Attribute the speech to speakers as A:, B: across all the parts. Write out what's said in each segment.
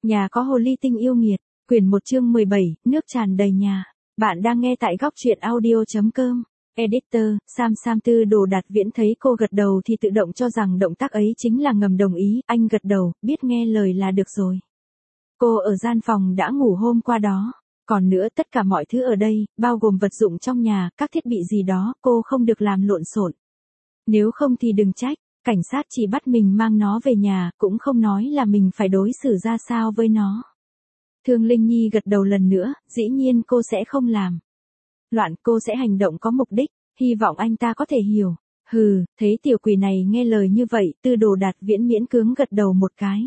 A: Nhà có hồ ly tinh yêu nghiệt, quyển 1 chương 17, nước tràn đầy nhà. Bạn đang nghe tại góc truyện audio.com. Editor, Sam Tư Đồ Đạt Viễn thấy cô gật đầu thì tự động cho rằng động tác ấy chính là ngầm đồng ý, anh gật đầu, biết nghe lời là được rồi. Cô ở gian phòng đã ngủ hôm qua đó. Còn nữa tất cả mọi thứ ở đây, bao gồm vật dụng trong nhà, các thiết bị gì đó, cô không được làm lộn xộn. Nếu không thì đừng trách, cảnh sát chỉ bắt mình mang nó về nhà, cũng không nói là mình phải đối xử ra sao với nó. Thương Linh Nhi gật đầu lần nữa, dĩ nhiên cô sẽ không làm loạn, cô sẽ hành động có mục đích, hy vọng anh ta có thể hiểu. Thấy tiểu quỷ này nghe lời như vậy, Tư Đồ Đạt Viễn miễn cưỡng gật đầu một cái.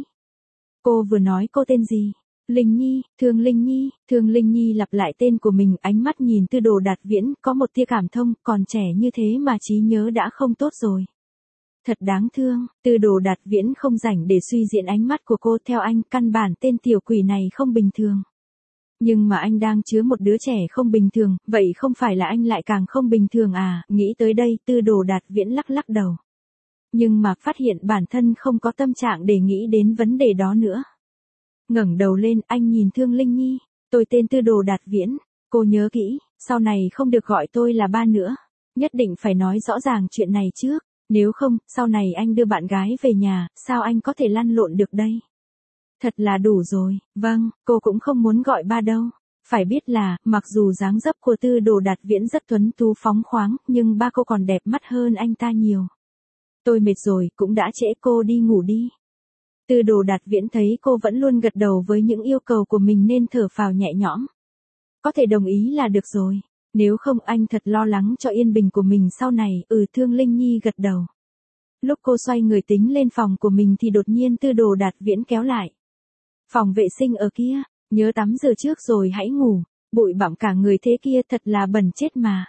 A: Cô vừa nói cô tên gì? Linh Nhi, Thương Linh Nhi lặp lại tên của mình, ánh mắt nhìn Tư Đồ Đạt Viễn, có một tia cảm thông, còn trẻ như thế mà trí nhớ đã không tốt rồi. Thật đáng thương, Tư Đồ Đạt Viễn không rảnh để suy diễn ánh mắt của cô, theo anh, căn bản tên tiểu quỷ này không bình thường. Nhưng mà anh đang chứa một đứa trẻ không bình thường, vậy không phải là anh lại càng không bình thường à? Nghĩ tới đây, Tư Đồ Đạt Viễn lắc đầu. Nhưng mà phát hiện bản thân không có tâm trạng để nghĩ đến vấn đề đó nữa. Ngẩng đầu lên, anh nhìn Thương Linh Nhi, tôi tên Tư Đồ Đạt Viễn, cô nhớ kỹ, sau này không được gọi tôi là ba nữa. Nhất định phải nói rõ ràng chuyện này trước, nếu không, sau này anh đưa bạn gái về nhà, sao anh có thể lăn lộn được đây? Thật là đủ rồi, vâng, cô cũng không muốn gọi ba đâu. Phải biết là, mặc dù dáng dấp của Tư Đồ Đạt Viễn rất tuấn tú phóng khoáng, nhưng ba cô còn đẹp mắt hơn anh ta nhiều. Tôi mệt rồi, cũng đã trễ, cô đi ngủ đi. Tư Đồ Đạt Viễn thấy cô vẫn luôn gật đầu với những yêu cầu của mình nên thở phào nhẹ nhõm. Có thể đồng ý là được rồi, nếu không anh thật lo lắng cho yên bình của mình sau này. Thương Linh Nhi gật đầu. Lúc cô xoay người tính lên phòng của mình thì đột nhiên Tư Đồ Đạt Viễn kéo lại. Phòng vệ sinh ở kia, nhớ tắm rửa trước rồi hãy ngủ, bụi bặm cả người thế kia thật là bẩn chết mà.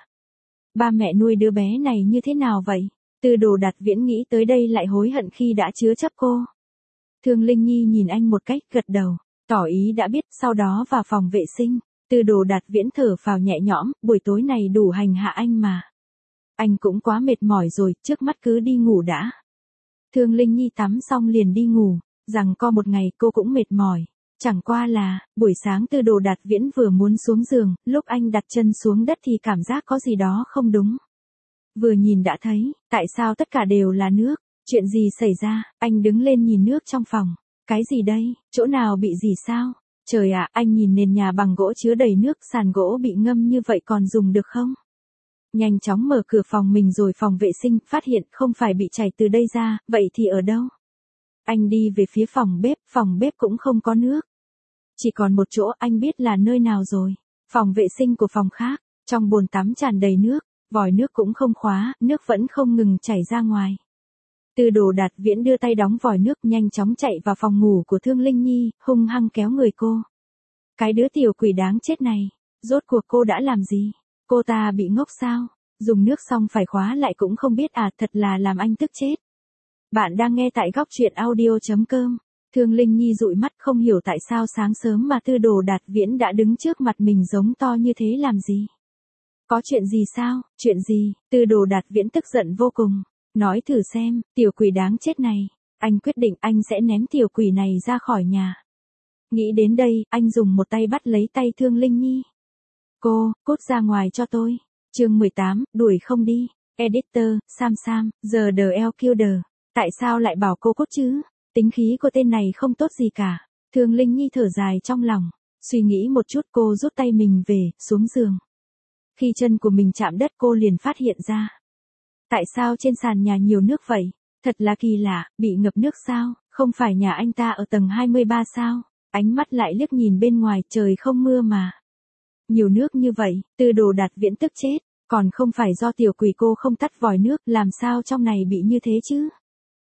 A: Ba mẹ nuôi đứa bé này như thế nào vậy? Tư Đồ Đạt Viễn nghĩ tới đây lại hối hận khi đã chứa chấp cô. Thương Linh Nhi nhìn anh một cách, gật đầu, tỏ ý đã biết, sau đó vào phòng vệ sinh. Tư Đồ Đạt Viễn thở phào nhẹ nhõm, buổi tối này đủ hành hạ anh mà. Anh cũng quá mệt mỏi rồi, trước mắt cứ đi ngủ đã. Thương Linh Nhi tắm xong liền đi ngủ, rằng co một ngày cô cũng mệt mỏi. Chẳng qua là, buổi sáng Tư Đồ Đạt Viễn vừa muốn xuống giường, lúc anh đặt chân xuống đất thì cảm giác có gì đó không đúng. Vừa nhìn đã thấy, tại sao tất cả đều là nước? Chuyện gì xảy ra? Anh đứng lên nhìn nước trong phòng. Cái gì đây? Chỗ nào bị gì sao? Trời ạ, anh nhìn nền nhà bằng gỗ chứa đầy nước, sàn gỗ bị ngâm như vậy còn dùng được không? Nhanh chóng mở cửa phòng mình rồi phòng vệ sinh, phát hiện không phải bị chảy từ đây ra, vậy thì ở đâu? Anh đi về phía phòng bếp cũng không có nước. Chỉ còn một chỗ, anh biết là nơi nào rồi. Phòng vệ sinh của phòng khác, trong bồn tắm tràn đầy nước, vòi nước cũng không khóa, nước vẫn không ngừng chảy ra ngoài. Tư Đồ Đạt Viễn đưa tay đóng vòi nước, nhanh chóng chạy vào phòng ngủ của Thương Linh Nhi, hung hăng kéo người cô. Cái đứa tiểu quỷ đáng chết này, rốt cuộc cô đã làm gì? Cô ta bị ngốc sao? Dùng nước xong phải khóa lại cũng không biết à, thật là làm anh tức chết. Bạn đang nghe tại góc truyện audio.com. Thương Linh Nhi dụi mắt, không hiểu tại sao sáng sớm mà Tư Đồ Đạt Viễn đã đứng trước mặt mình giống to như thế làm gì? Có chuyện gì sao? Chuyện gì? Tư Đồ Đạt Viễn tức giận vô cùng. Nói thử xem, tiểu quỷ đáng chết này. Anh quyết định anh sẽ ném tiểu quỷ này ra khỏi nhà. Nghĩ đến đây, anh dùng một tay bắt lấy tay Thương Linh Nhi. Cô, cút ra ngoài cho tôi. Chương 18, đuổi không đi. Editor, Sam, giờ đờ eo killer. Tại sao lại bảo cô cút chứ? Tính khí của tên này không tốt gì cả. Thương Linh Nhi thở dài trong lòng. Suy nghĩ một chút, cô rút tay mình về, xuống giường. Khi chân của mình chạm đất cô liền phát hiện ra. Tại sao trên sàn nhà nhiều nước vậy? Thật là kỳ lạ, bị ngập nước sao? Không phải nhà anh ta ở tầng 23 sao? Ánh mắt lại liếc nhìn bên ngoài, trời không mưa mà. Nhiều nước như vậy, Tư Đồ Đạt Viễn tức chết. Còn không phải do tiểu quỷ cô không tắt vòi nước, làm sao trong này bị như thế chứ?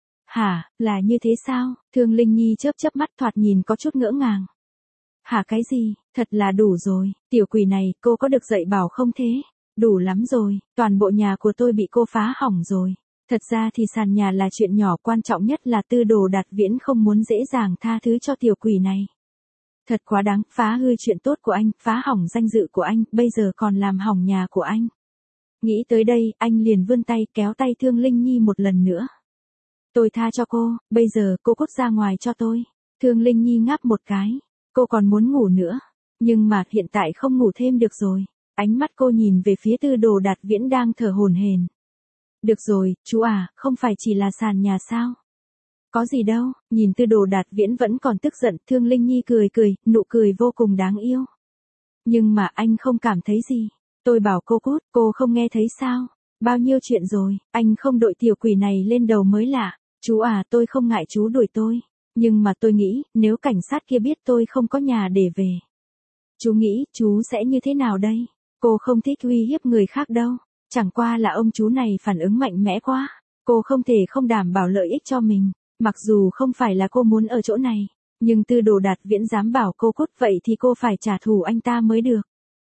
A: Hả, là như thế sao? Thương Linh Nhi chớp mắt, thoạt nhìn có chút ngỡ ngàng. Hả, cái gì? Thật là đủ rồi, tiểu quỷ này, cô có được dạy bảo không thế? Đủ lắm rồi, toàn bộ nhà của tôi bị cô phá hỏng rồi. Thật ra thì sàn nhà là chuyện nhỏ, quan trọng nhất là Tư Đồ Đạt Viễn không muốn dễ dàng tha thứ cho tiểu quỷ này. Thật quá đáng, phá hư chuyện tốt của anh, phá hỏng danh dự của anh, bây giờ còn làm hỏng nhà của anh. Nghĩ tới đây, anh liền vươn tay kéo tay Thương Linh Nhi một lần nữa. Tôi tha cho cô, bây giờ cô cút ra ngoài cho tôi. Thương Linh Nhi ngáp một cái. Cô còn muốn ngủ nữa. Nhưng mà hiện tại không ngủ thêm được rồi. Ánh mắt cô nhìn về phía Tư Đồ Đạt Viễn đang thở hổn hển. Được rồi, chú à, không phải chỉ là sàn nhà sao? Có gì đâu, nhìn Tư Đồ Đạt Viễn vẫn còn tức giận, Thương Linh Nhi cười cười, nụ cười vô cùng đáng yêu. Nhưng mà anh không cảm thấy gì. Tôi bảo cô cút, cô không nghe thấy sao? Bao nhiêu chuyện rồi, anh không đội tiểu quỷ này lên đầu mới lạ. Chú à, tôi không ngại chú đuổi tôi. Nhưng mà tôi nghĩ, nếu cảnh sát kia biết tôi không có nhà để về. Chú nghĩ, chú sẽ như thế nào đây? Cô không thích uy hiếp người khác đâu. Chẳng qua là ông chú này phản ứng mạnh mẽ quá. Cô không thể không đảm bảo lợi ích cho mình. Mặc dù không phải là cô muốn ở chỗ này. Nhưng Tư Đồ Đạt Viễn dám bảo cô cút vậy thì cô phải trả thù anh ta mới được.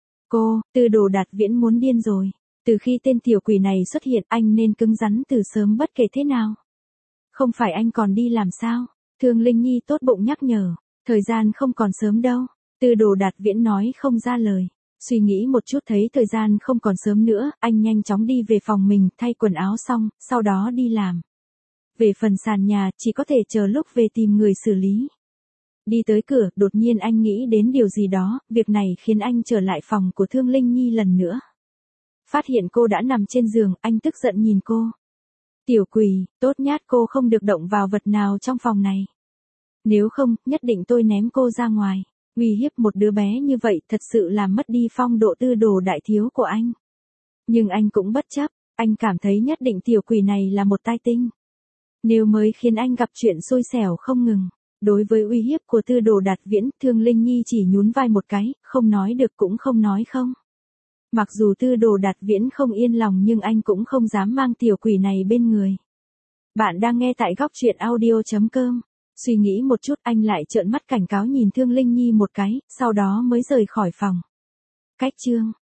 A: Cô, Tư Đồ Đạt Viễn muốn điên rồi. Từ khi tên tiểu quỷ này xuất hiện anh nên cứng rắn từ sớm bất kể thế nào. Không phải anh còn đi làm sao? Thương Linh Nhi tốt bụng nhắc nhở. Thời gian không còn sớm đâu. Tư Đồ Đạt Viễn nói không ra lời. Suy nghĩ một chút thấy thời gian không còn sớm nữa, anh nhanh chóng đi về phòng mình, thay quần áo xong, sau đó đi làm. Về phần sàn nhà, chỉ có thể chờ lúc về tìm người xử lý. Đi tới cửa, đột nhiên anh nghĩ đến điều gì đó, việc này khiến anh trở lại phòng của Thương Linh Nhi lần nữa. Phát hiện cô đã nằm trên giường, anh tức giận nhìn cô. Tiểu quỷ, tốt nhát cô không được động vào vật nào trong phòng này. Nếu không, nhất định tôi ném cô ra ngoài. Uy hiếp một đứa bé như vậy thật sự làm mất đi phong độ Tư Đồ đại thiếu của anh. Nhưng anh cũng bất chấp, anh cảm thấy nhất định tiểu quỷ này là một tai tinh. Nếu mới khiến anh gặp chuyện xui xẻo không ngừng. Đối với uy hiếp của Tư Đồ Đạt Viễn, Thương Linh Nhi chỉ nhún vai một cái, không nói được cũng không nói không. Mặc dù Tư Đồ Đạt Viễn không yên lòng nhưng anh cũng không dám mang tiểu quỷ này bên người. Bạn đang nghe tại góc truyện audio.com. Suy nghĩ một chút anh lại trợn mắt cảnh cáo nhìn Thương Linh Nhi một cái, sau đó mới rời khỏi phòng. Cách chương